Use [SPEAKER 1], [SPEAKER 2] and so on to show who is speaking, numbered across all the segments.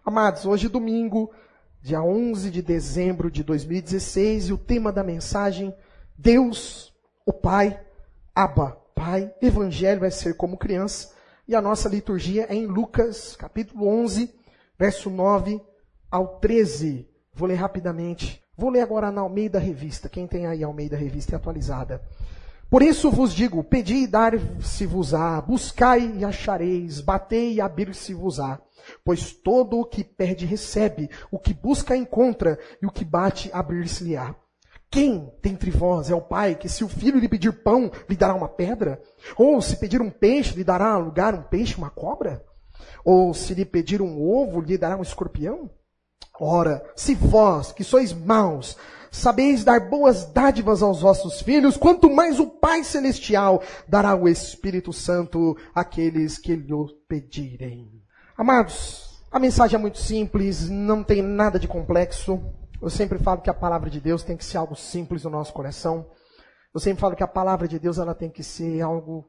[SPEAKER 1] Amados, hoje é domingo, dia 11 de dezembro de 2016, e o tema da mensagem, Deus, o Pai, Abba, Pai, Evangelho vai ser como criança, e a nossa liturgia é em Lucas, capítulo 11, verso 9 ao 13. Vou ler rapidamente. Vou ler agora na Almeida Revista. Quem tem aí a Almeida Revista é atualizada. Por isso vos digo, pedi e dar-se-vos-á, buscai e achareis, batei e abrir-se-vos-á. Pois todo o que pede recebe, o que busca encontra, e o que bate abrir-se-lhe-á. Quem dentre vós é o pai que, se o filho lhe pedir pão, lhe dará uma pedra? Ou se pedir um peixe, lhe dará a lugar um peixe, uma cobra? Ou se lhe pedir um ovo, lhe dará um escorpião? Ora, se vós, que sois maus, sabeis dar boas dádivas aos vossos filhos, quanto mais o Pai Celestial dará o Espírito Santo àqueles que lhe pedirem. Amados, a mensagem é muito simples, não tem nada de complexo. Eu sempre falo que a palavra de Deus tem que ser algo simples no nosso coração. Eu sempre falo que a palavra de Deus ela tem que ser algo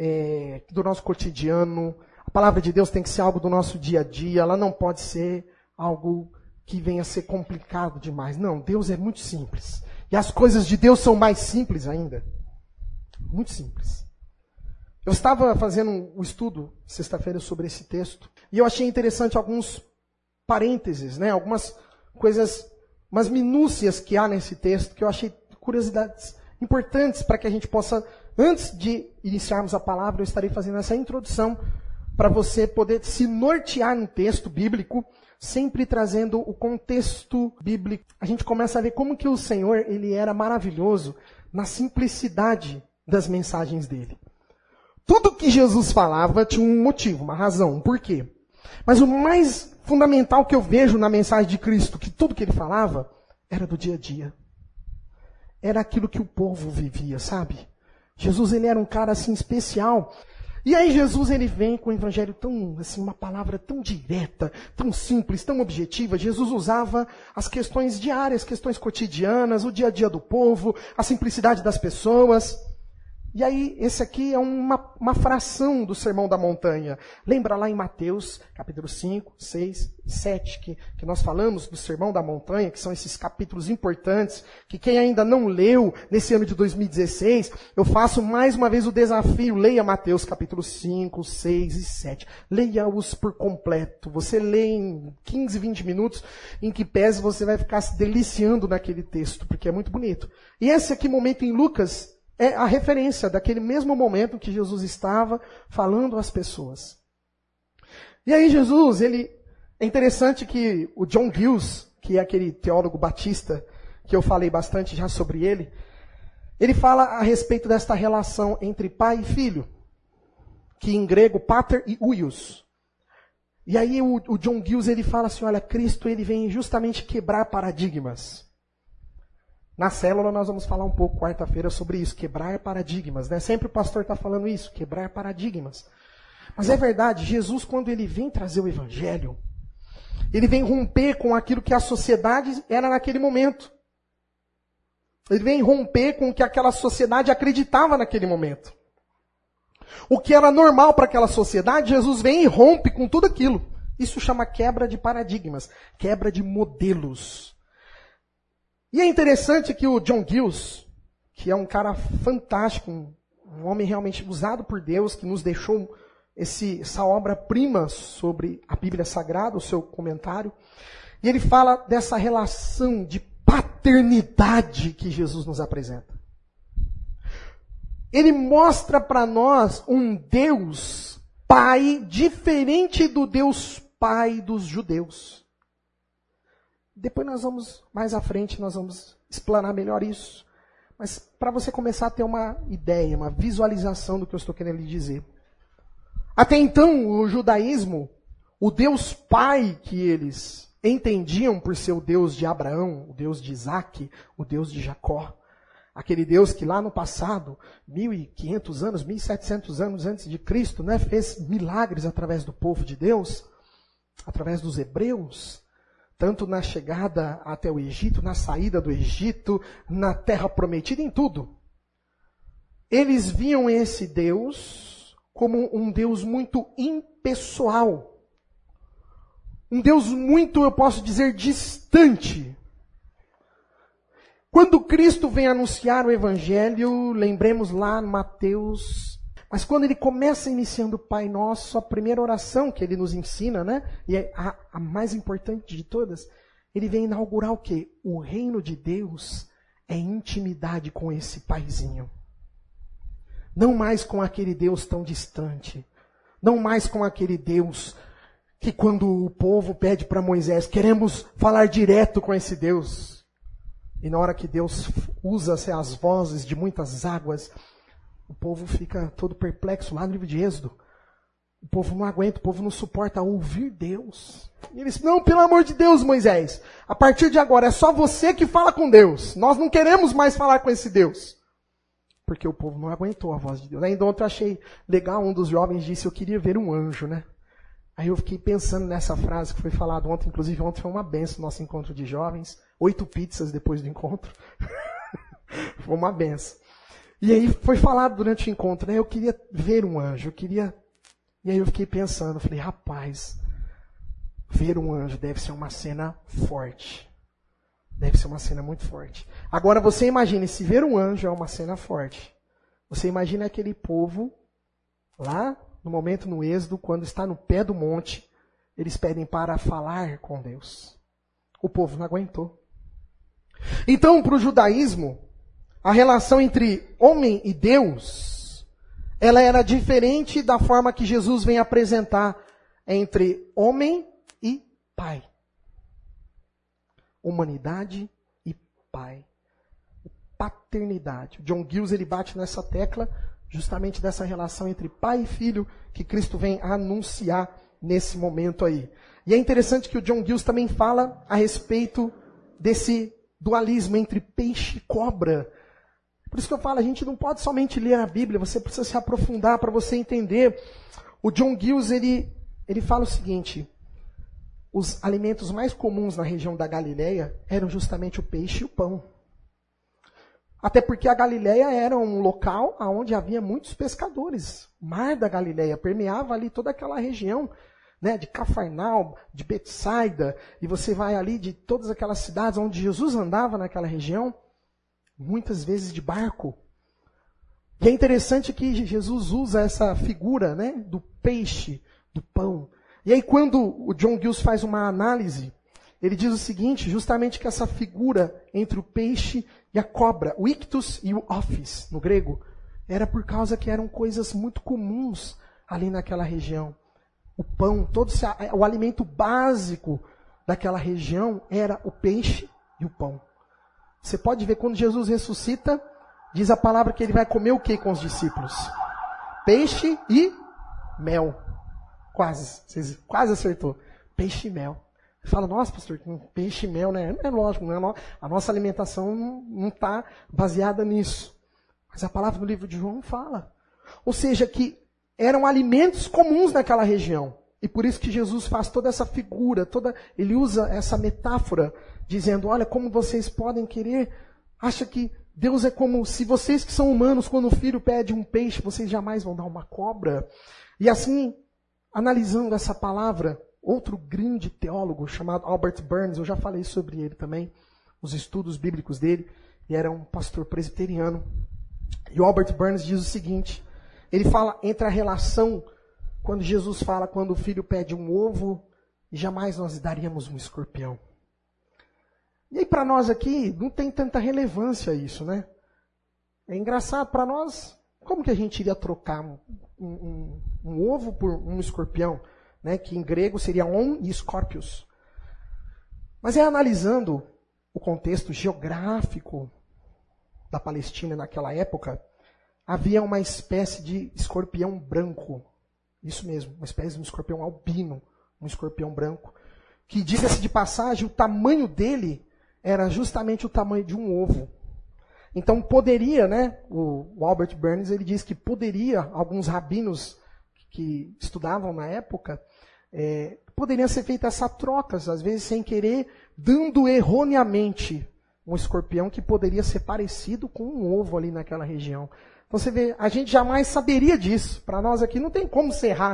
[SPEAKER 1] do nosso cotidiano. A palavra de Deus tem que ser algo do nosso dia a dia. Ela não pode ser algo que venha a ser complicado demais. Não, Deus é muito simples. E as coisas de Deus são mais simples ainda. Muito simples. Eu estava fazendo um estudo sexta-feira sobre esse texto. E eu achei interessante alguns parênteses, algumas coisas, umas minúcias que há nesse texto, que eu achei curiosidades importantes para que a gente possa, antes de iniciarmos a palavra, eu estarei fazendo essa introdução para você poder se nortear no texto bíblico, sempre trazendo o contexto bíblico. A gente começa a ver como que o Senhor ele era maravilhoso na simplicidade das mensagens dele. Tudo que Jesus falava tinha um motivo, uma razão, um porquê. Mas o mais fundamental que eu vejo na mensagem de Cristo, que tudo que ele falava, era do dia a dia. Era aquilo que o povo vivia, sabe? Jesus ele era um cara assim especial. E aí Jesus ele vem com o evangelho tão, assim, uma palavra tão direta, tão simples, tão objetiva. Jesus usava as questões diárias, questões cotidianas, o dia a dia do povo, a simplicidade das pessoas. E aí, esse aqui é uma fração do Sermão da Montanha. Lembra lá em Mateus, capítulo 5, 6 e 7, que nós falamos do Sermão da Montanha, que são esses capítulos importantes, que quem ainda não leu nesse ano de 2016, eu faço mais uma vez o desafio, leia Mateus, capítulo 5, 6 e 7. Leia-os por completo. Você lê em 15, 20 minutos, em que pese você vai ficar se deliciando naquele texto, porque é muito bonito. E esse aqui, momento em Lucas, é a referência daquele mesmo momento que Jesus estava falando às pessoas. E aí Jesus, é interessante que o John Gill, que é aquele teólogo batista, que eu falei bastante já sobre ele fala a respeito desta relação entre pai e filho, que em grego, pater e huios. E aí o John Gill, ele fala assim, olha, Cristo ele vem justamente quebrar paradigmas. Na célula nós vamos falar um pouco quarta-feira sobre isso, quebrar paradigmas, Sempre o pastor está falando isso, quebrar paradigmas. Mas é verdade, Jesus quando ele vem trazer o evangelho, ele vem romper com aquilo que a sociedade era naquele momento. Ele vem romper com o que aquela sociedade acreditava naquele momento. O que era normal para aquela sociedade, Jesus vem e rompe com tudo aquilo. Isso chama quebra de paradigmas, quebra de modelos. E é interessante que o John Gill, que é um cara fantástico, um homem realmente usado por Deus, que nos deixou essa obra-prima sobre a Bíblia Sagrada, o seu comentário, e ele fala dessa relação de paternidade que Jesus nos apresenta. Ele mostra para nós um Deus Pai diferente do Deus Pai dos judeus. Depois mais à frente, nós vamos explanar melhor isso. Mas para você começar a ter uma ideia, uma visualização do que eu estou querendo lhe dizer. Até então, o judaísmo, o Deus Pai que eles entendiam por ser o Deus de Abraão, o Deus de Isaac, o Deus de Jacó. Aquele Deus que lá no passado, 1.500 anos, 1.700 anos antes de Cristo, fez milagres através do povo de Deus, através dos hebreus. Tanto na chegada até o Egito, na saída do Egito, na terra prometida, em tudo. Eles viam esse Deus como um Deus muito impessoal. Um Deus muito, eu posso dizer, distante. Quando Cristo vem anunciar o Evangelho, lembremos lá em Mateus, mas quando ele começa iniciando o Pai Nosso, a primeira oração que ele nos ensina, né? E é a mais importante de todas, ele vem inaugurar o quê? O reino de Deus é intimidade com esse Paizinho. Não mais com aquele Deus tão distante. Não mais com aquele Deus que quando o povo pede para Moisés, queremos falar direto com esse Deus. E na hora que Deus usa as vozes de muitas águas, o povo fica todo perplexo lá no livro de Êxodo. O povo não aguenta, o povo não suporta ouvir Deus. E eles, não, pelo amor de Deus, Moisés, a partir de agora é só você que fala com Deus. Nós não queremos mais falar com esse Deus. Porque o povo não aguentou a voz de Deus. Ainda ontem eu achei legal, um dos jovens disse, eu queria ver um anjo, né? Aí eu fiquei pensando nessa frase que foi falada ontem, inclusive ontem foi uma benção o nosso encontro de jovens. 8 pizzas depois do encontro. Foi uma benção. E aí foi falado durante o encontro, né? Eu queria ver um anjo, E aí eu fiquei pensando, falei, rapaz, ver um anjo deve ser uma cena forte. Deve ser uma cena muito forte. Agora você imagine, se ver um anjo é uma cena forte, você imagina aquele povo lá no momento no Êxodo, quando está no pé do monte, eles pedem para falar com Deus. O povo não aguentou. Então, para o judaísmo, a relação entre homem e Deus, ela era diferente da forma que Jesus vem apresentar entre homem e pai. Humanidade e pai. Paternidade. John Giles, ele bate nessa tecla justamente dessa relação entre pai e filho que Cristo vem anunciar nesse momento aí. E é interessante que o John Giles também fala a respeito desse dualismo entre peixe e cobra. Por isso que eu falo, a gente não pode somente ler a Bíblia, você precisa se aprofundar para você entender. O John Giles, ele fala o seguinte, os alimentos mais comuns na região da Galileia eram justamente o peixe e o pão. Até porque a Galileia era um local onde havia muitos pescadores. O mar da Galileia permeava ali toda aquela região, né, de Cafarnaum, de Betsaida, e você vai ali de todas aquelas cidades onde Jesus andava naquela região, muitas vezes de barco. E é interessante que Jesus usa essa figura, né, do peixe, do pão. E aí quando o John Giles faz uma análise, ele diz o seguinte, justamente que essa figura entre o peixe e a cobra, o ictus e o ophis, no grego, era por causa que eram coisas muito comuns ali naquela região. O pão, o alimento básico daquela região era o peixe e o pão. Você pode ver, quando Jesus ressuscita, diz a palavra que ele vai comer o que com os discípulos? Peixe e mel. Quase acertou. Peixe e mel. Você fala, nossa, pastor, peixe e mel, né? É lógico, a nossa alimentação não está baseada nisso. Mas a palavra do livro de João fala. Ou seja, que eram alimentos comuns naquela região. E por isso que Jesus faz toda essa figura, ele usa essa metáfora, dizendo, olha, como vocês podem querer, acha que Deus é como se vocês que são humanos, quando o filho pede um peixe, vocês jamais vão dar uma cobra. E assim, analisando essa palavra, outro grande teólogo chamado Albert Barnes, eu já falei sobre ele também, os estudos bíblicos dele, e era um pastor presbiteriano. E o Albert Barnes diz o seguinte, ele fala entre a relação, quando Jesus fala, quando o filho pede um ovo, e jamais nós daríamos um escorpião. E aí para nós aqui, não tem tanta relevância isso, né? É engraçado para nós, como que a gente iria trocar um ovo por um escorpião? Né, que em grego seria on e scorpius. Mas analisando o contexto geográfico da Palestina naquela época, havia uma espécie de escorpião branco. Isso mesmo, uma espécie de um escorpião albino, um escorpião branco. Que, diga-se de passagem, o tamanho dele era justamente o tamanho de um ovo. Então poderia, né, o Albert Barnes, ele diz que poderia, alguns rabinos que estudavam na época, poderia ser feita essa troca, às vezes sem querer, dando erroneamente um escorpião que poderia ser parecido com um ovo ali naquela região. Então você vê, a gente jamais saberia disso. Para nós aqui não tem como se errar, né?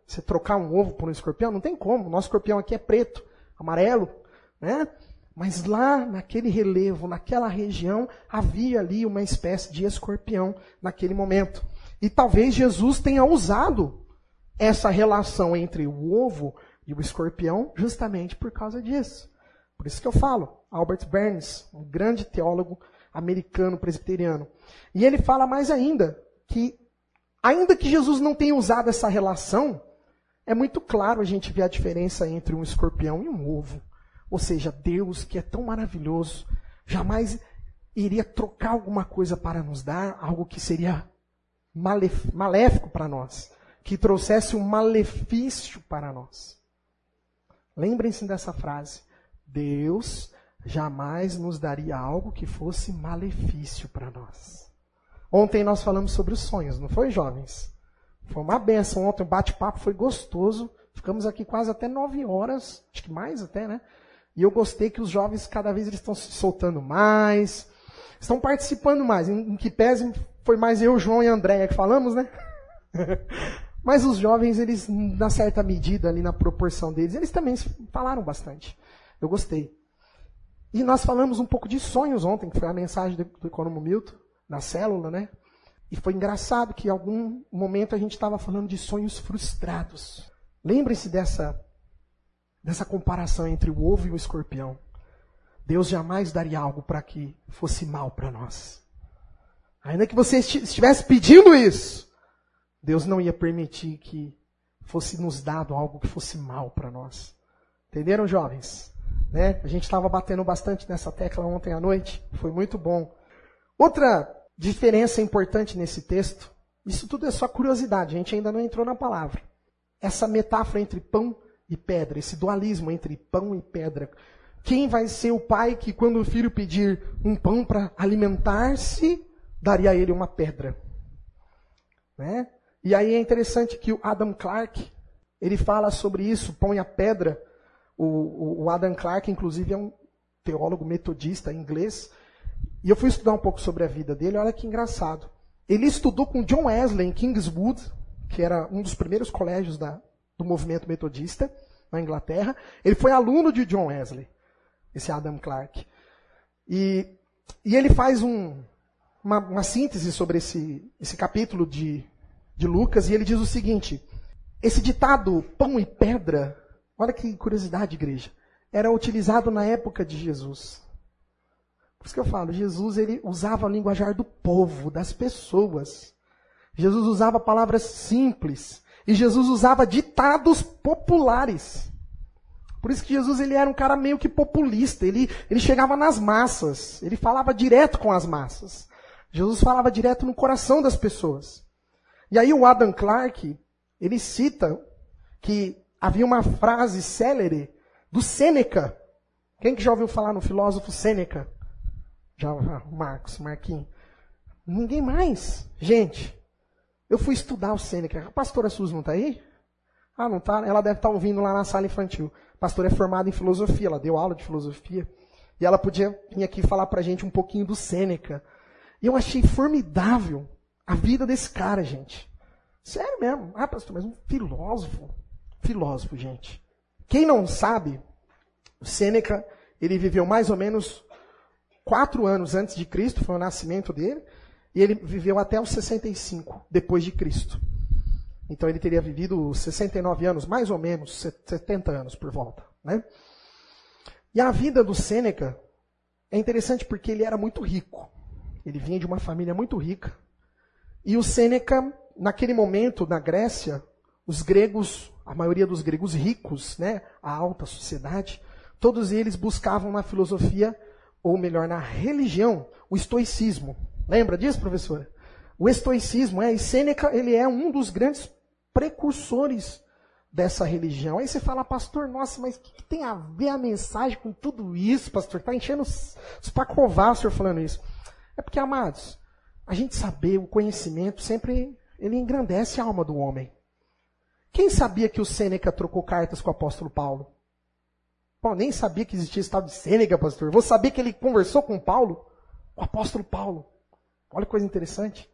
[SPEAKER 1] Você trocar um ovo por um escorpião, não tem como. O nosso escorpião aqui é preto, amarelo, né? Mas lá, naquele relevo, naquela região, havia ali uma espécie de escorpião naquele momento. E talvez Jesus tenha usado essa relação entre o ovo e o escorpião justamente por causa disso. Por isso que eu falo, Albert Barnes, um grande teólogo americano presbiteriano. E ele fala mais ainda, que ainda que Jesus não tenha usado essa relação, é muito claro a gente ver a diferença entre um escorpião e um ovo. Ou seja, Deus, que é tão maravilhoso, jamais iria trocar alguma coisa para nos dar, algo que seria maléfico para nós, que trouxesse um malefício para nós. Lembrem-se dessa frase. Deus jamais nos daria algo que fosse malefício para nós. Ontem nós falamos sobre os sonhos, não foi, jovens? Foi uma benção. Ontem o bate-papo foi gostoso. Ficamos aqui quase até 9 horas, acho que mais até, né? E eu gostei que os jovens, cada vez eles estão se soltando mais, estão participando mais. Em que pese foi mais eu, João e Andréia que falamos, né? Mas os jovens, eles, na certa medida, ali na proporção deles, eles também falaram bastante. Eu gostei. E nós falamos um pouco de sonhos ontem, que foi a mensagem do Econômico Milton, na célula, né? E foi engraçado que em algum momento a gente estava falando de sonhos frustrados. Lembre-se dessa comparação entre o ovo e o escorpião. Deus jamais daria algo para que fosse mal para nós. Ainda que você estivesse pedindo isso, Deus não ia permitir que fosse nos dado algo que fosse mal para nós. Entenderam, jovens? Né? A gente estava batendo bastante nessa tecla ontem à noite. Foi muito bom. Outra diferença importante nesse texto, isso tudo é só curiosidade, a gente ainda não entrou na palavra. Essa metáfora entre pão e pedra, esse dualismo entre pão e pedra. Quem vai ser o pai que, quando o filho pedir um pão para alimentar-se, daria a ele uma pedra? Né? E aí é interessante que o Adam Clarke, ele fala sobre isso, pão e a pedra. O Adam Clarke, inclusive, é um teólogo metodista inglês. E eu fui estudar um pouco sobre a vida dele, olha que engraçado. Ele estudou com John Wesley em Kingswood, que era um dos primeiros colégios do movimento metodista na Inglaterra. Ele foi aluno de John Wesley, esse Adam Clarke. E ele faz uma síntese sobre esse capítulo de Lucas, e ele diz o seguinte: esse ditado pão e pedra, olha que curiosidade, igreja, era utilizado na época de Jesus. Por isso que eu falo, Jesus ele usava o linguajar do povo, das pessoas. Jesus usava palavras simples. E Jesus usava ditados populares. Por isso que Jesus ele era um cara meio que populista. Ele chegava nas massas. Ele falava direto com as massas. Jesus falava direto no coração das pessoas. E aí o Adam Clarke, ele cita que havia uma frase célere do Sêneca. Quem que já ouviu falar no filósofo Sêneca? Já, Marquinhos. Ninguém mais. Gente, eu fui estudar o Sêneca. A pastora Suzy não está aí? Ah, não está? Ela deve estar ouvindo lá na sala infantil. A pastora é formada em filosofia, ela deu aula de filosofia. E ela podia vir aqui falar para a gente um pouquinho do Sêneca. E eu achei formidável a vida desse cara, gente. Sério mesmo. Ah, pastor, mas um filósofo. Filósofo, gente. Quem não sabe, o Sêneca, ele viveu mais ou menos 4 anos antes de Cristo, foi o nascimento dele, e ele viveu até os 65, depois de Cristo. Então ele teria vivido 69 anos, mais ou menos, 70 anos por volta. Né? E a vida do Sêneca é interessante porque ele era muito rico. Ele vinha de uma família muito rica. E o Sêneca, naquele momento, na Grécia, os gregos, a maioria dos gregos ricos, né, a alta sociedade, todos eles buscavam na filosofia, ou melhor, na religião, o estoicismo. Lembra disso, professora? O estoicismo, e Sêneca, ele é um dos grandes precursores dessa religião. Aí você fala, pastor, nossa, mas o que tem a ver a mensagem com tudo isso, pastor? Está enchendo os pacová, o senhor falando isso. É porque, amados, a gente saber, o conhecimento, sempre ele engrandece a alma do homem. Quem sabia que o Sêneca trocou cartas com o apóstolo Paulo? Pô, nem sabia que existia esse tal de Sêneca, pastor. Vou saber que ele conversou com Paulo, o apóstolo Paulo. Olha que coisa interessante.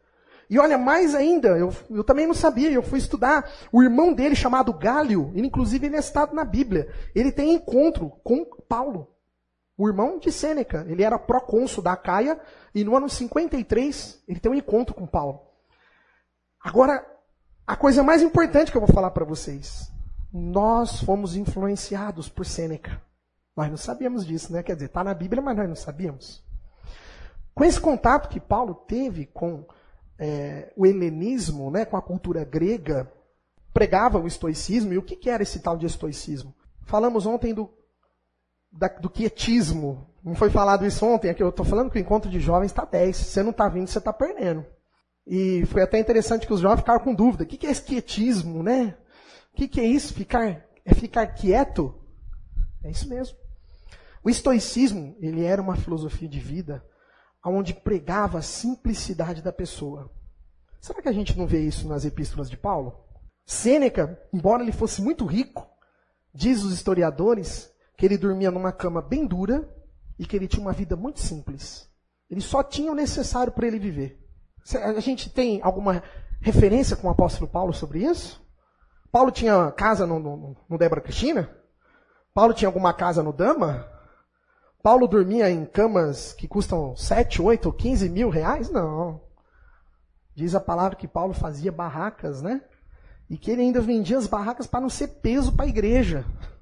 [SPEAKER 1] E olha, mais ainda, eu também não sabia, eu fui estudar. O irmão dele, chamado Gálio, inclusive ele é citado na Bíblia, ele tem encontro com Paulo, o irmão de Sêneca. Ele era procônsul da Acaia, e no ano 53 ele tem um encontro com Paulo. Agora, a coisa mais importante que eu vou falar para vocês, nós fomos influenciados por Sêneca. Nós não sabíamos disso, né? Quer dizer, está na Bíblia, mas nós não sabíamos. Com esse contato que Paulo teve com o helenismo, né, com a cultura grega, pregava o estoicismo. E o que era esse tal de estoicismo? Falamos ontem do quietismo. Não foi falado isso ontem? Aqui eu estou falando que o encontro de jovens está 10. Se você não está vindo, você está perdendo. E foi até interessante que os jovens ficaram com dúvida. O que é esse quietismo, né? O que é isso? Ficar quieto? É isso mesmo. O estoicismo, ele era uma filosofia de vida onde pregava a simplicidade da pessoa. Será que a gente não vê isso nas epístolas de Paulo? Sêneca, embora ele fosse muito rico, diz os historiadores que ele dormia numa cama bem dura e que ele tinha uma vida muito simples. Ele só tinha o necessário para ele viver. A gente tem alguma referência com o apóstolo Paulo sobre isso? Paulo tinha casa no Débora Cristina? Paulo tinha alguma casa no Dama? Paulo dormia em camas que custam 7, 8 ou 15 mil reais? Não. Diz a palavra que Paulo fazia barracas, né? E que ele ainda vendia as barracas para não ser peso para a igreja.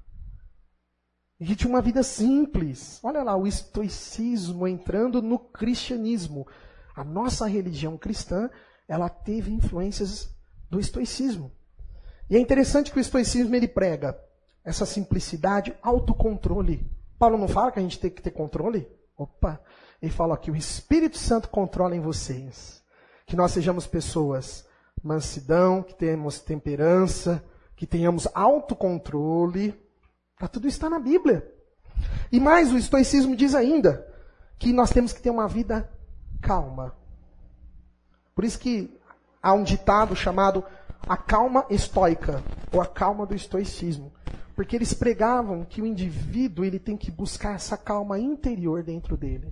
[SPEAKER 1] E que tinha uma vida simples. Olha lá, o estoicismo entrando no cristianismo. A nossa religião cristã, ela teve influências do estoicismo. E é interessante que o estoicismo ele prega essa simplicidade, autocontrole. Paulo não fala que a gente tem que ter controle? Opa! Ele fala que o Espírito Santo controla em vocês. Que nós sejamos pessoas mansidão, que tenhamos temperança, que tenhamos autocontrole. Tudo isso está na Bíblia. E mais, o estoicismo diz ainda que nós temos que ter uma vida calma. Por isso que há um ditado chamado a calma estoica, ou a calma do estoicismo. Porque eles pregavam que o indivíduo ele tem que buscar essa calma interior dentro dele.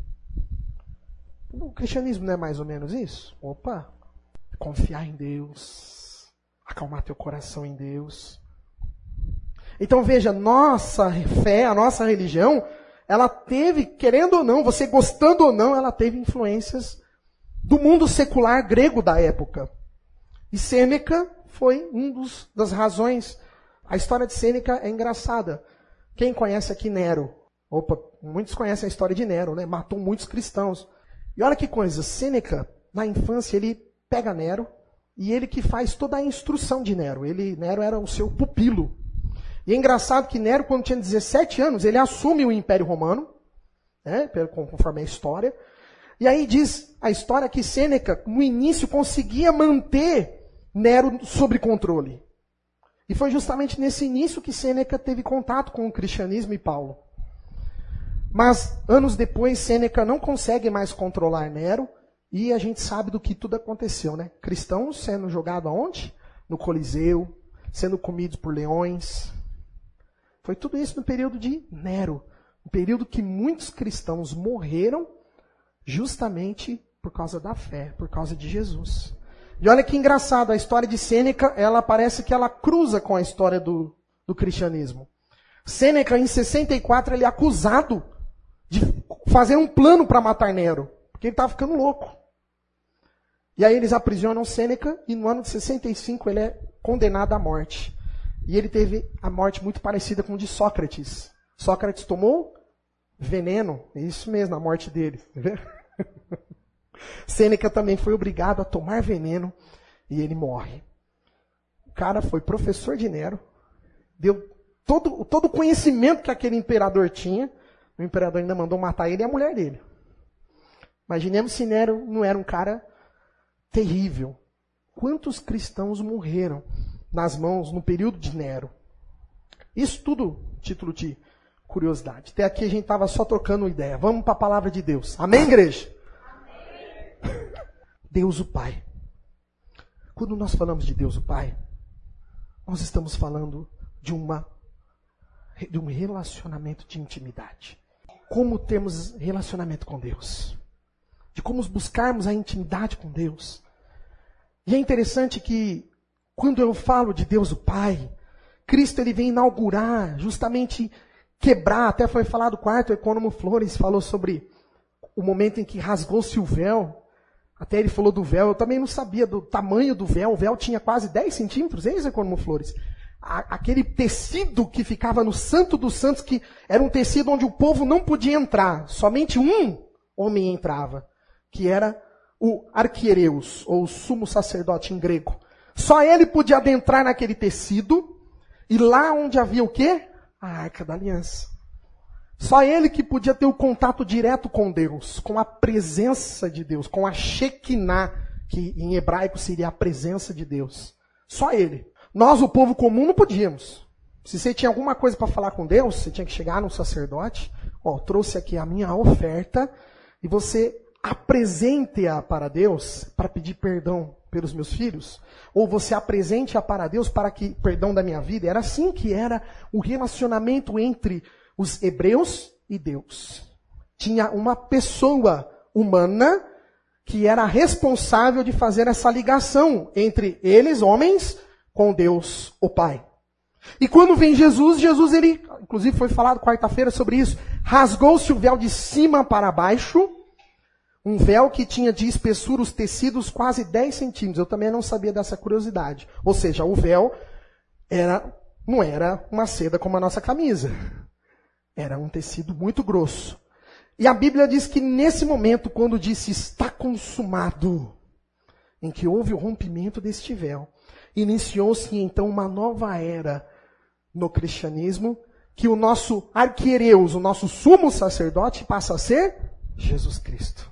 [SPEAKER 1] O cristianismo não é mais ou menos isso? Opa! Confiar em Deus. Acalmar teu coração em Deus. Então veja, nossa fé, a nossa religião, ela teve, querendo ou não, você gostando ou não, ela teve influências do mundo secular grego da época. E Sêneca foi das razões. A história de Sêneca é engraçada. Quem conhece aqui Nero? Opa, muitos conhecem a história de Nero, né? Matou muitos cristãos. E olha que coisa, Sêneca, na infância, ele pega Nero e ele que faz toda a instrução de Nero. Nero era o seu pupilo. E é engraçado que Nero, quando tinha 17 anos, ele assume o Império Romano, né? Conforme a história. E aí diz a história que Sêneca, no início, conseguia manter Nero sob controle. E foi justamente nesse início que Sêneca teve contato com o cristianismo e Paulo. Mas, anos depois, Sêneca não consegue mais controlar Nero, e a gente sabe do que tudo aconteceu, né? Cristãos sendo jogados aonde? No Coliseu, sendo comidos por leões. Foi tudo isso no período de Nero. Um período que muitos cristãos morreram justamente por causa da fé, por causa de Jesus. E olha que engraçado, a história de Sêneca, ela parece que ela cruza com a história do cristianismo. Sêneca, em 64, ele é acusado de fazer um plano para matar Nero, porque ele estava ficando louco. E aí eles aprisionam Sêneca, e no ano de 65 ele é condenado à morte. E ele teve a morte muito parecida com a de Sócrates. Sócrates tomou veneno, é isso mesmo, a morte dele. Tá vendo? Sêneca também foi obrigado a tomar veneno e ele morre. O cara foi professor de Nero, deu todo o conhecimento que aquele imperador tinha. O imperador ainda mandou matar ele e a mulher dele. Imaginemos se Nero não era um cara terrível. Quantos cristãos morreram nas mãos no período de Nero? Isso tudo, título de curiosidade. Até aqui a gente estava só trocando ideia. Vamos para a palavra de Deus. Amém, igreja? Deus o Pai. Quando nós falamos de Deus o Pai, nós estamos falando de um relacionamento de intimidade. Como termos relacionamento com Deus. De como buscarmos a intimidade com Deus. E é interessante que, quando eu falo de Deus o Pai, Cristo ele vem inaugurar, justamente quebrar, até foi falado quarto, o Econômo Flores falou sobre o momento em que rasgou-se o véu. Até ele falou do véu, eu também não sabia do tamanho do véu. O véu tinha quase 10 centímetros, é isso, Econômo Flores? Aquele tecido que ficava no Santo dos Santos, que era um tecido onde o povo não podia entrar. Somente um homem entrava, que era o arquiereus, ou o sumo sacerdote em grego. Só ele podia adentrar naquele tecido, e lá onde havia o quê? A Arca da Aliança. Só ele que podia ter o contato direto com Deus, com a presença de Deus, com a Shekinah, que em hebraico seria a presença de Deus. Só ele. Nós, o povo comum, não podíamos. Se você tinha alguma coisa para falar com Deus, você tinha que chegar no sacerdote, trouxe aqui a minha oferta, e você apresente-a para Deus, para pedir perdão pelos meus filhos, ou você apresente-a para Deus para que perdão da minha vida. Era assim que era o relacionamento entre os hebreus e Deus. Tinha uma pessoa humana que era responsável de fazer essa ligação entre eles, homens, com Deus, o Pai. E quando vem Jesus, ele, inclusive foi falado quarta-feira sobre isso, rasgou-se o véu de cima para baixo, um véu que tinha de espessura os tecidos quase 10 centímetros. Eu também não sabia dessa curiosidade. Ou seja, o véu não era uma seda como a nossa camisa. Era um tecido muito grosso. E a Bíblia diz que nesse momento, quando disse está consumado, em que houve o rompimento deste véu, iniciou-se então uma nova era no cristianismo, que o nosso arquiereus, o nosso sumo sacerdote, passa a ser Jesus Cristo.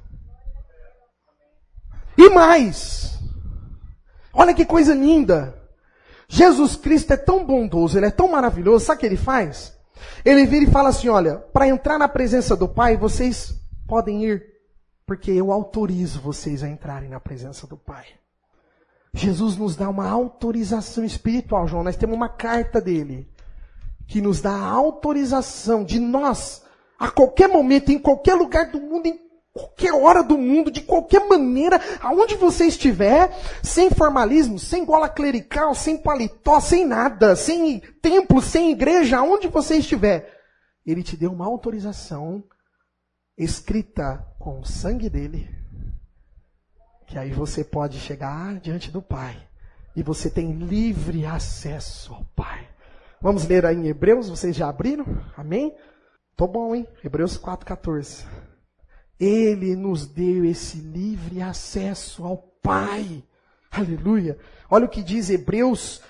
[SPEAKER 1] E mais, olha que coisa linda, Jesus Cristo é tão bondoso, ele é tão maravilhoso, sabe o que ele faz? Ele vira e fala assim, olha, para entrar na presença do Pai, vocês podem ir, porque eu autorizo vocês a entrarem na presença do Pai. Jesus nos dá uma autorização espiritual, João. Nós temos uma carta dele, que nos dá a autorização de nós, a qualquer momento, em qualquer lugar do mundo, em qualquer hora do mundo, de qualquer maneira, aonde você estiver, sem formalismo, sem gola clerical, sem paletó, sem nada, sem templo, sem igreja, aonde você estiver, ele te deu uma autorização escrita com o sangue dele, que aí você pode chegar diante do Pai, e você tem livre acesso ao Pai. Vamos ler aí em Hebreus, vocês já abriram? Amém? Tô bom, hein? Hebreus 4,14. Ele nos deu esse livre acesso ao Pai. Aleluia. Olha o que diz Hebreus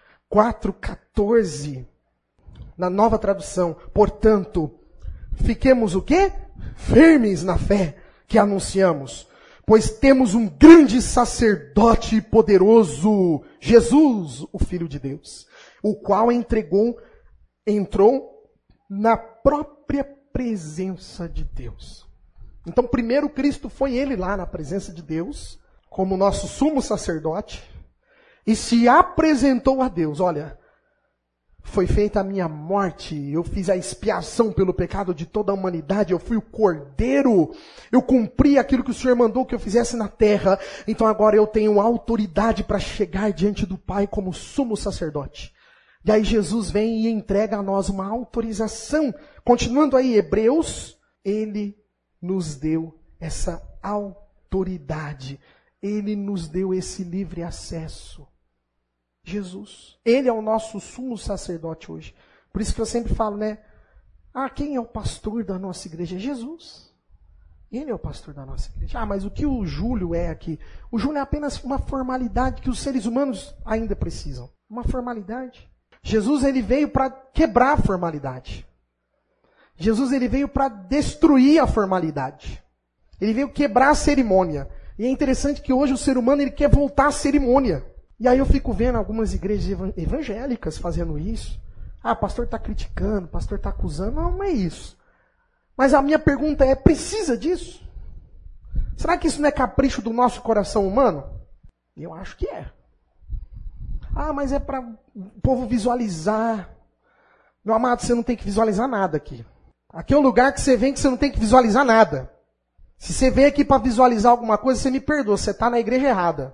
[SPEAKER 1] 4,14. Na nova tradução. Portanto, fiquemos o quê? Firmes na fé que anunciamos. Pois temos um grande sacerdote poderoso, Jesus, o Filho de Deus, o qual entrou na própria presença de Deus. Então, primeiro Cristo foi ele lá na presença de Deus, como nosso sumo sacerdote, e se apresentou a Deus. Olha, foi feita a minha morte, eu fiz a expiação pelo pecado de toda a humanidade, eu fui o cordeiro, eu cumpri aquilo que o Senhor mandou que eu fizesse na terra, então agora eu tenho autoridade para chegar diante do Pai como sumo sacerdote. E aí Jesus vem e entrega a nós uma autorização. Continuando aí, Hebreus, ele nos deu essa autoridade. Ele nos deu esse livre acesso. Jesus. Ele é o nosso sumo sacerdote hoje. Por isso que eu sempre falo, né? Quem é o pastor da nossa igreja? Jesus. Ele é o pastor da nossa igreja. Mas o que o Júlio é aqui? O Júlio é apenas uma formalidade que os seres humanos ainda precisam. Uma formalidade. Jesus, ele veio para quebrar a formalidade. Jesus, ele veio para destruir a formalidade. Ele veio quebrar a cerimônia. E é interessante que hoje o ser humano ele quer voltar à cerimônia. E aí eu fico vendo algumas igrejas evangélicas fazendo isso. O pastor está criticando, o pastor está acusando. Não é isso. Mas a minha pergunta é, precisa disso? Será que isso não é capricho do nosso coração humano? Eu acho que é. Mas é para o povo visualizar. Meu amado, você não tem que visualizar nada aqui. Aqui é um lugar que você vem que você não tem que visualizar nada. Se você vem aqui para visualizar alguma coisa, você me perdoa, você está na igreja errada.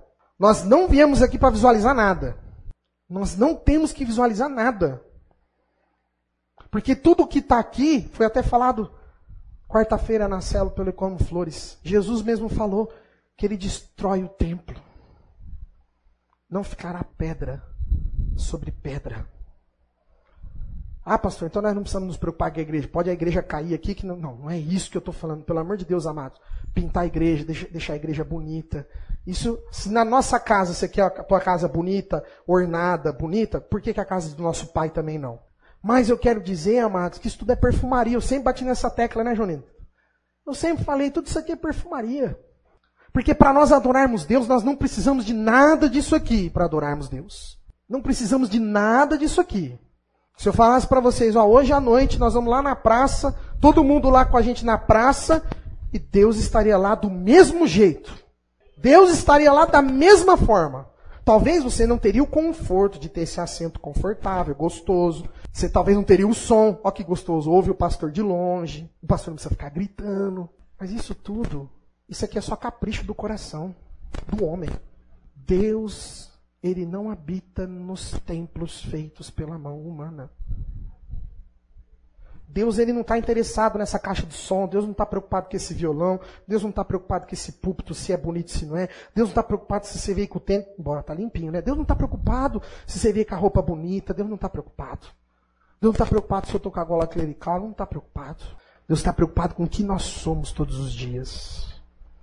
[SPEAKER 1] Nós não viemos aqui para visualizar nada. Nós não temos que visualizar nada. Porque tudo que está aqui, foi até falado quarta-feira na célula pelo Econo Flores. Jesus mesmo falou que ele destrói o templo. Não ficará pedra sobre pedra. Ah, pastor, então nós não precisamos nos preocupar com a igreja. Pode a igreja cair aqui? Que não é isso que eu estou falando. Pelo amor de Deus, amados. Pintar a igreja, deixar a igreja bonita. Isso, se na nossa casa você quer a tua casa bonita, ornada, bonita, por que a casa do nosso pai também não? Mas eu quero dizer, amados, que isso tudo é perfumaria. Eu sempre bati nessa tecla, né, Jonino? Eu sempre falei, tudo isso aqui é perfumaria. Porque para nós adorarmos Deus, nós não precisamos de nada disso aqui para adorarmos Deus. Não precisamos de nada disso aqui. Se eu falasse para vocês, hoje à noite nós vamos lá na praça, todo mundo lá com a gente na praça, e Deus estaria lá do mesmo jeito. Deus estaria lá da mesma forma. Talvez você não teria o conforto de ter esse assento confortável, gostoso. Você talvez não teria o som. Ó que gostoso, ouve o pastor de longe. O pastor não precisa ficar gritando. Mas isso tudo, isso aqui é só capricho do coração, do homem. Deus, ele não habita nos templos feitos pela mão humana. Deus, ele não está interessado nessa caixa de som. Deus não está preocupado com esse violão. Deus não está preocupado com esse púlpito, se é bonito, se não é. Deus não está preocupado se você veio com o tênis, embora está limpinho, né? Deus não está preocupado se você veio com a roupa bonita. Deus não está preocupado. Deus não está preocupado se eu estou com a gola clerical. Não está preocupado. Deus está preocupado com o que nós somos todos os dias.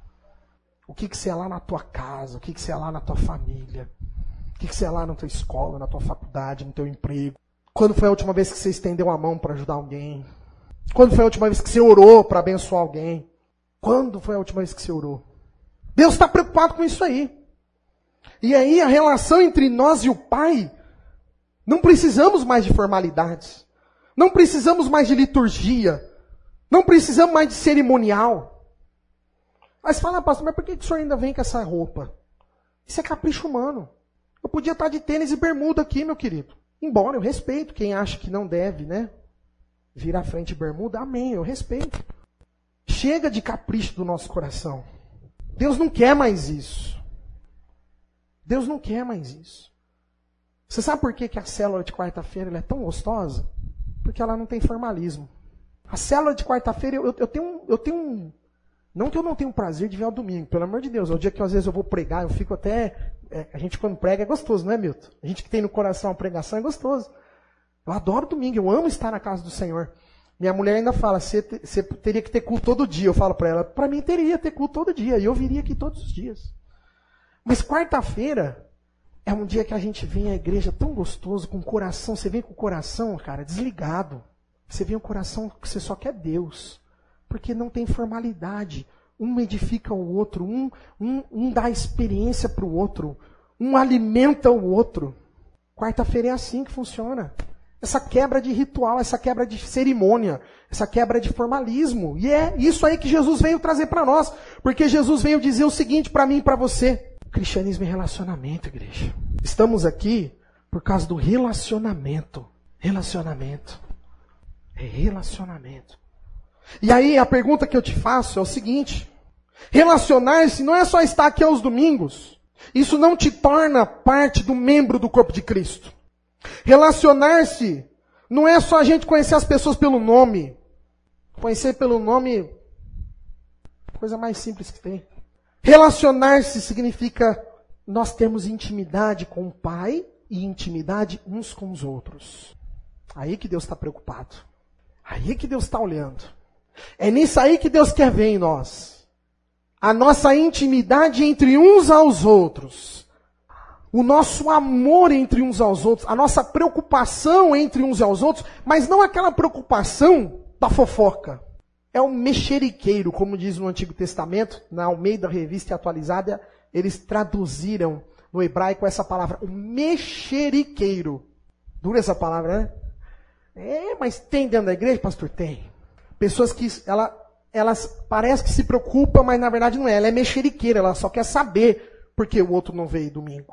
[SPEAKER 1] O que você é lá na tua casa, o que você é lá na tua família, o que você é lá na tua escola, na tua faculdade, no teu emprego. Quando foi a última vez que você estendeu a mão para ajudar alguém? Quando foi a última vez que você orou para abençoar alguém? Quando foi a última vez que você orou? Deus está preocupado com isso aí. E aí a relação entre nós e o Pai, não precisamos mais de formalidades. Não precisamos mais de liturgia. Não precisamos mais de cerimonial. Aí você fala, pastor, mas por que o senhor ainda vem com essa roupa? Isso é capricho humano. Eu podia estar de tênis e bermuda aqui, meu querido. Embora eu respeito quem acha que não deve, né? Vir à frente bermuda, amém, eu respeito. Chega de capricho do nosso coração. Deus não quer mais isso. Deus não quer mais isso. Você sabe por que a célula de quarta-feira ela é tão gostosa? Porque ela não tem formalismo. A célula de quarta-feira, eu tenho um... Não que eu não tenha o prazer de vir ao domingo, pelo amor de Deus. É o dia que às vezes eu vou pregar, eu fico até... a gente quando prega é gostoso, não é, Milton? A gente que tem no coração a pregação é gostoso. Eu adoro domingo, eu amo estar na casa do Senhor. Minha mulher ainda fala, você teria que ter culto todo dia. Eu falo para ela, para mim teria que ter culto todo dia, e eu viria aqui todos os dias. Mas quarta-feira é um dia que a gente vem à igreja tão gostoso, com o coração, você vem com o coração, cara, desligado. Você vem com o coração que você só quer Deus. Porque não tem formalidade. Um edifica o outro, um dá experiência para o outro, um alimenta o outro. Quarta-feira é assim que funciona. Essa quebra de ritual, essa quebra de cerimônia, essa quebra de formalismo. E é isso aí que Jesus veio trazer para nós. Porque Jesus veio dizer o seguinte para mim e para você. Cristianismo é relacionamento, igreja. Estamos aqui por causa do relacionamento. Relacionamento. É relacionamento. E aí a pergunta que eu te faço é o seguinte. Relacionar-se não é só estar aqui aos domingos. Isso não te torna parte do membro do corpo de Cristo. Relacionar-se não é só a gente conhecer as pessoas pelo nome. Conhecer pelo nome, coisa mais simples que tem. Relacionar-se significa nós termos intimidade com o Pai e intimidade uns com os outros. Aí que Deus está preocupado. Aí que Deus está olhando. É nisso aí que Deus quer ver em nós. A nossa intimidade entre uns aos outros. O nosso amor entre uns aos outros. A nossa preocupação entre uns aos outros. Mas não aquela preocupação da fofoca. É o mexeriqueiro, como diz no Antigo Testamento. Na Almeida Revista e Atualizada, eles traduziram no hebraico essa palavra. O mexeriqueiro. Dura essa palavra, né? Mas tem dentro da igreja, pastor? Tem. Pessoas que elas parecem que se preocupam, mas na verdade não é. Ela é mexeriqueira, ela só quer saber por que o outro não veio domingo.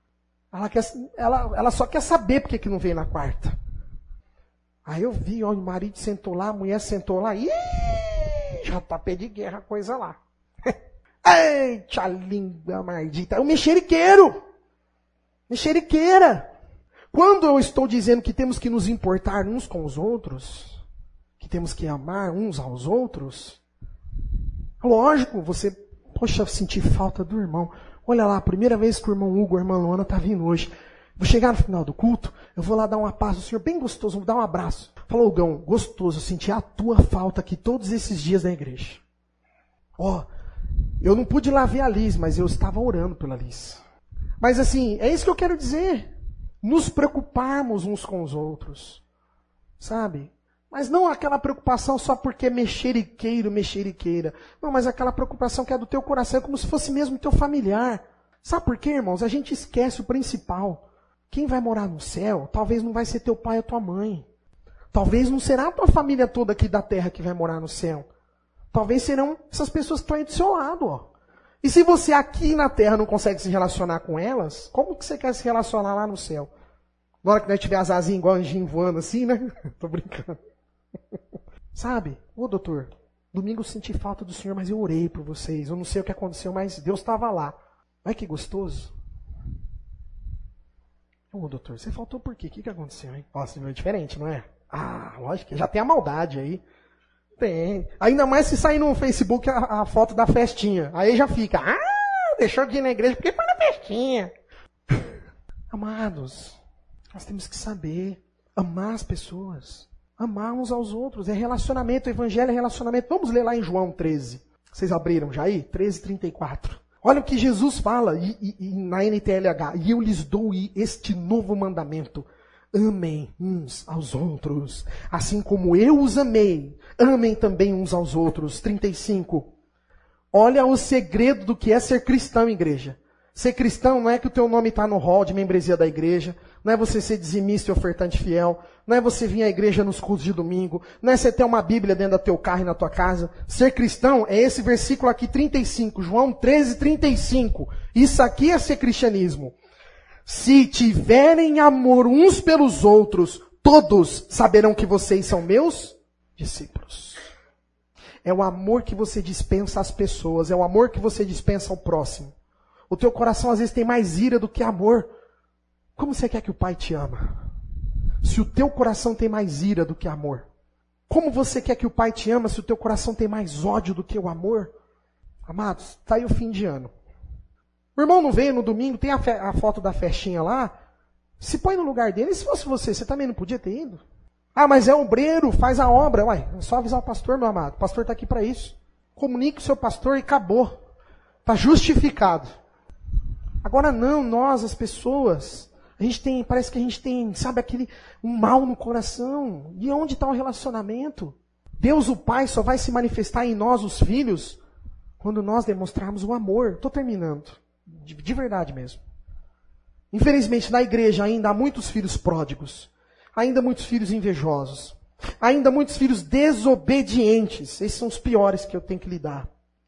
[SPEAKER 1] Ela só quer saber por que não veio na quarta. Aí eu vi, ó, o marido sentou lá, a mulher sentou lá, já tá pé de guerra a coisa lá. Eita, língua maldita. É um mexeriqueiro. Mexeriqueira. Quando eu estou dizendo que temos que nos importar uns com os outros, que temos que amar uns aos outros, lógico, você, poxa, sentir falta do irmão. Olha lá, a primeira vez que o irmão Hugo, a irmã Luana tá vindo hoje. Vou chegar no final do culto, eu vou lá dar uma paz ao Senhor, bem gostoso, vou dar um abraço. Falou, Hugão, gostoso, eu senti a tua falta aqui todos esses dias da igreja. Ó, eu não pude ir lá ver a Liz, mas eu estava orando pela Liz. Mas assim, é isso que eu quero dizer. Nos preocuparmos uns com os outros. Sabe? Mas não aquela preocupação só porque é mexeriqueiro, mexeriqueira. Não, mas aquela preocupação que é do teu coração, como se fosse mesmo teu familiar. Sabe por quê, irmãos? A gente esquece o principal. Quem vai morar no céu, talvez não vai ser teu pai ou tua mãe. Talvez não será a tua família toda aqui da terra que vai morar no céu. Talvez serão essas pessoas que estão aí do seu lado, ó. E se você aqui na terra não consegue se relacionar com elas, como que você quer se relacionar lá no céu? Na hora que nós tiver as asinhas igual anjinho voando assim, né? Tô brincando. Sabe? Ô doutor, domingo eu senti falta do Senhor, mas eu orei por vocês. Eu não sei o que aconteceu, mas Deus estava lá. Olha que gostoso. Ô doutor, você faltou por quê? O que aconteceu, hein? Nossa, é diferente, não é? Ah, lógico, já tem a maldade aí. Tem. Ainda mais se sair no Facebook a foto da festinha. Aí já fica, deixou de ir na igreja porque foi na festinha. Amados, nós temos que saber amar as pessoas. Amar uns aos outros. É relacionamento, o evangelho é relacionamento. Vamos ler lá em João 13. Vocês abriram já aí? 13:34. Olha o que Jesus fala na NTLH. E eu lhes dou este novo mandamento. Amem uns aos outros, assim como eu os amei. Amem também uns aos outros. 35. Olha o segredo do que é ser cristão, igreja. Ser cristão não é que o teu nome está no hall de membresia da igreja, não é você ser dizimista e ofertante fiel, não é você vir à igreja nos cultos de domingo, não é você ter uma Bíblia dentro do teu carro e na tua casa. Ser cristão é esse versículo aqui, 35, João 13:35. Isso aqui é ser cristianismo. Se tiverem amor uns pelos outros, todos saberão que vocês são meus discípulos. É o amor que você dispensa às pessoas, é o amor que você dispensa ao próximo. O teu coração às vezes tem mais ira do que amor. Como você quer que o Pai te ama? Se o teu coração tem mais ira do que amor. Como você quer que o Pai te ama se o teu coração tem mais ódio do que o amor? Amados, está aí o fim de ano. O irmão não veio no domingo, tem a foto da festinha lá. Se põe no lugar dele. E se fosse você também não podia ter ido? Ah, mas é obreiro, faz a obra. Uai, é só avisar o pastor, meu amado. O pastor está aqui para isso. Comunique o seu pastor e acabou. Está justificado. Agora não, nós, as pessoas, parece que a gente tem, sabe, um mal no coração. E onde está o relacionamento? Deus, o Pai, só vai se manifestar em nós, os filhos, quando nós demonstrarmos o amor. Estou terminando. De verdade mesmo. Infelizmente, na igreja ainda há muitos filhos pródigos. Ainda muitos filhos invejosos. Ainda muitos filhos desobedientes. Esses são os piores que eu tenho que lidar.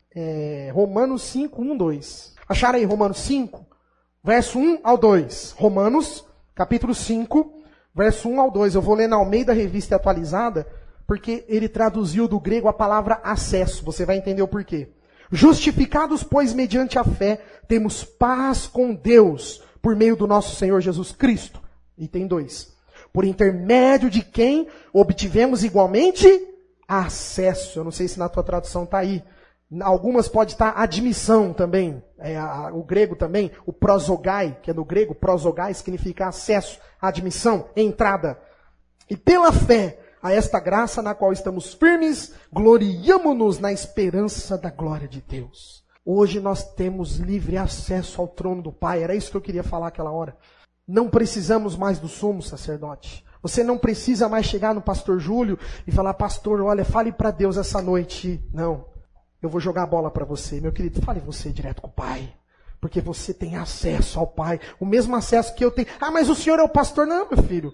[SPEAKER 1] Romanos 5, 1, 2. Acharam aí Romanos 5, verso 1 ao 2. Romanos, capítulo 5, verso 1 ao 2. Eu vou ler na Almeida Revista Atualizada, porque ele traduziu do grego a palavra acesso. Você vai entender o porquê. Justificados, pois, mediante a fé, temos paz com Deus, por meio do nosso Senhor Jesus Cristo. Item 2. Por intermédio de quem obtivemos igualmente acesso. Eu não sei se na tua tradução está aí. Algumas pode estar admissão também. O grego também, o prosogai, que é do grego, prosogai significa acesso, admissão, entrada. E pela fé, a esta graça na qual estamos firmes, gloriamo-nos na esperança da glória de Deus. Hoje nós temos livre acesso ao trono do Pai. Era isso que eu queria falar aquela hora. Não precisamos mais do sumo sacerdote. Você não precisa mais chegar no pastor Júlio e falar, pastor, olha, fale para Deus essa noite. Não, eu vou jogar a bola para você. Meu querido, fale você direto com o Pai. Porque você tem acesso ao Pai. O mesmo acesso que eu tenho. Ah, mas o senhor é o pastor? Não, meu filho.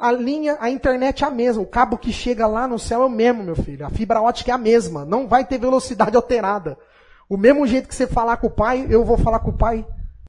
[SPEAKER 1] A internet é a mesma. O cabo que chega lá no céu é o mesmo, meu filho. A fibra ótica é a mesma. Não vai ter velocidade alterada. O mesmo jeito que você falar com o Pai, eu vou falar com o Pai.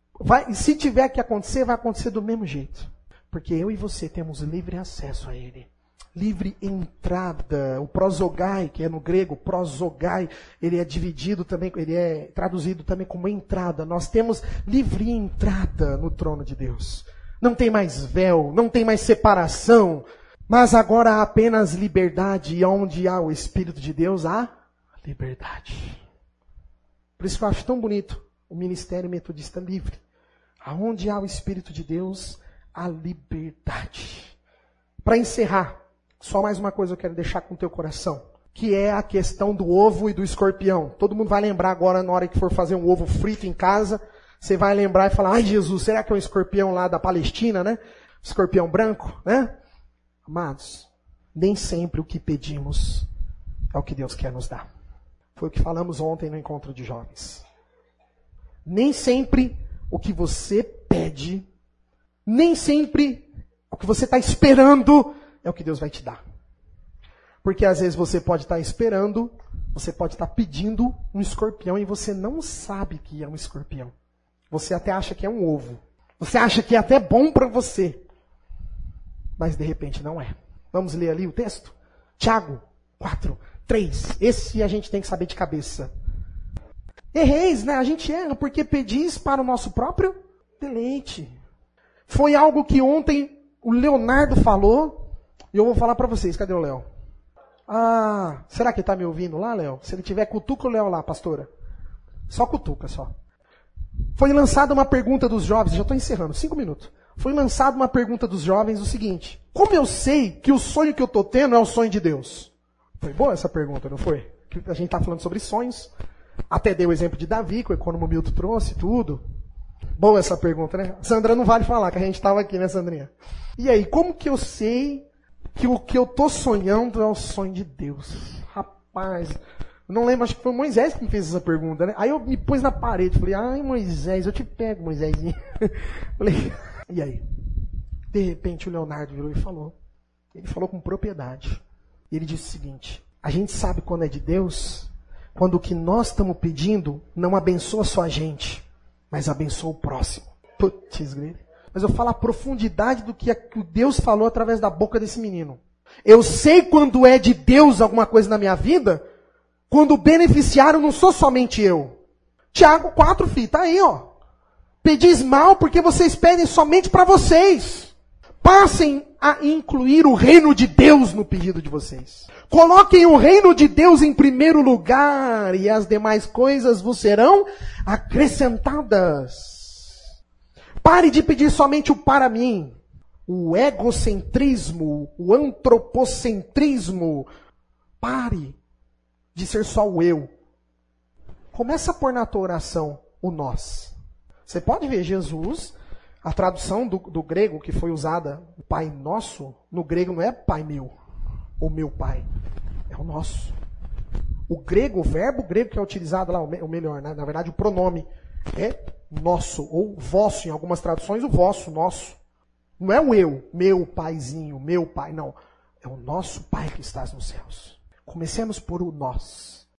[SPEAKER 1] Se tiver que acontecer, vai acontecer do mesmo jeito. Porque eu e você temos livre acesso a Ele. livre entrada. O prosogai, que é no grego, prosogai, ele é dividido também, ele é traduzido também como entrada. Nós temos livre entrada no trono de Deus. Não tem mais véu, não tem mais separação, mas agora há apenas liberdade, e onde há o Espírito de Deus, há liberdade. Por isso que eu acho tão bonito o ministério metodista livre. Aonde há o Espírito de Deus, há liberdade. Para encerrar, só mais uma coisa eu quero deixar com o teu coração, que é a questão do ovo e do escorpião. Todo mundo vai lembrar agora, na hora que for fazer um ovo frito em casa, você vai lembrar e falar, ai Jesus, será que é um escorpião lá da Palestina, né? Escorpião branco, né? Amados, nem sempre o que pedimos é o que Deus quer nos dar. Foi o que falamos ontem no encontro de jovens. Nem sempre o que você pede, nem sempre o que você está esperando é o que Deus vai te dar. Porque às vezes você pode estar esperando, você pode estar pedindo um escorpião e você não sabe que é um escorpião. Você até acha que é um ovo. Você acha que é até bom para você. Mas de repente não é. Vamos ler ali o texto? Tiago 4:3. Esse a gente tem que saber de cabeça. Erreis, né? A gente erra porque pedis para o nosso próprio deleite. Foi algo que ontem o Leonardo falou. E eu vou falar para vocês. Cadê o Léo? Ah, será que ele está me ouvindo lá, Léo? Se ele tiver, cutuca o Léo lá, pastora. Só cutuca, só. Foi lançada uma pergunta dos jovens, já estou encerrando, 5 minutos. Foi lançada uma pergunta dos jovens o seguinte: como eu sei que o sonho que eu estou tendo é o sonho de Deus? Foi boa essa pergunta, não foi? A gente está falando sobre sonhos. Até dei o exemplo de Davi, que o econômico Milton trouxe, tudo. Boa essa pergunta, né? Sandra não vale falar, que a gente estava aqui, né, Sandrinha? E aí, como que eu sei que o que eu estou sonhando é o sonho de Deus? Rapaz, eu não lembro, acho que foi o Moisés que me fez essa pergunta, né? Aí eu me pus na parede, falei, ai Moisés, eu te pego, Moisésinho. Falei, e aí? De repente o Leonardo virou e falou. Ele falou com propriedade. E ele disse o seguinte: a gente sabe quando é de Deus, quando o que nós estamos pedindo não abençoa só a gente, mas abençoa o próximo. Putz, grilo. Mas eu falo a profundidade do que Deus falou através da boca desse menino. Eu sei quando é de Deus alguma coisa na minha vida, quando o beneficiário não sou somente eu. Tiago 4, filho, tá aí, ó. Pedis mal porque vocês pedem somente para vocês. Passem a incluir o reino de Deus no pedido de vocês. Coloquem o reino de Deus em primeiro lugar e as demais coisas vos serão acrescentadas. Pare de pedir somente o para mim. O egocentrismo, o antropocentrismo. Pare de ser só o eu. Começa a pôr na tua oração o nós. Você pode ver Jesus, a tradução do grego que foi usada, Pai Nosso, no grego não é Pai meu, ou meu Pai. É o nosso. O grego, o verbo grego que é utilizado lá, ou melhor, né? Na verdade o pronome é nosso, ou vosso, em algumas traduções o vosso, nosso. Não é o eu, meu paizinho, meu pai, não. É o nosso Pai que estás nos céus. Comecemos por o nós.